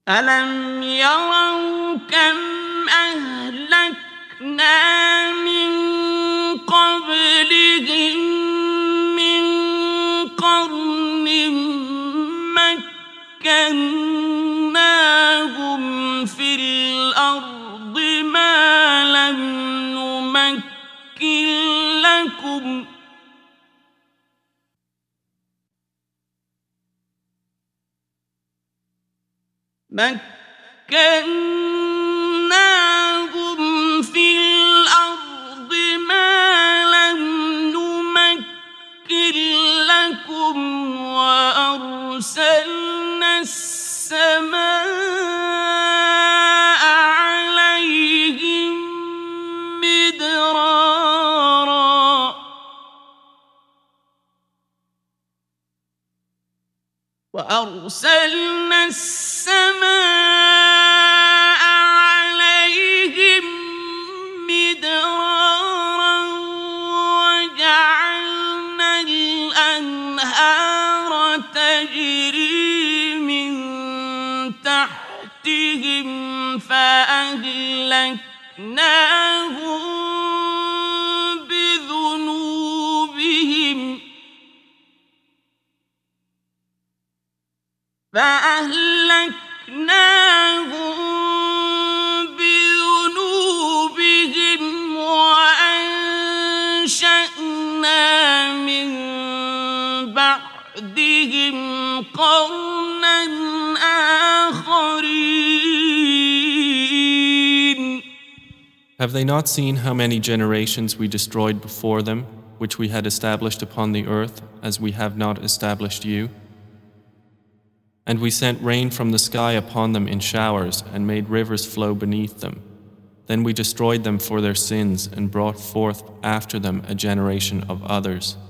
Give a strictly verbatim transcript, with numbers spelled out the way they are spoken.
أَلَمْ يَرَوْا كَمْ أَهْلَكْنَا مِنْ قَبْلِهِمْ مِنْ قَرْنٍ مَكَّنَّاهُمْ فِي الْأَرْضِ مَا لَمْ نُمَكِّنْ لَكُمْ مكناهم في الأرض ما لم نمكن لكم وأرسلنا السماء عليهم مدرارا وأرسلنا السماء عليهم مدرارا وجعلنا الأنهار تجري من تحتهم فأهلكناهم بذنوبهم فأهلكناهم بذنوبهم وأنشأنا من بعدهم قرنا آخرين. Have they not seen how many generations we destroyed before them, which we had established upon the earth, as we have not established you? And we sent rain from the sky upon them in showers and made rivers flow beneath them. Then we destroyed them for their sins and brought forth after them a generation of others.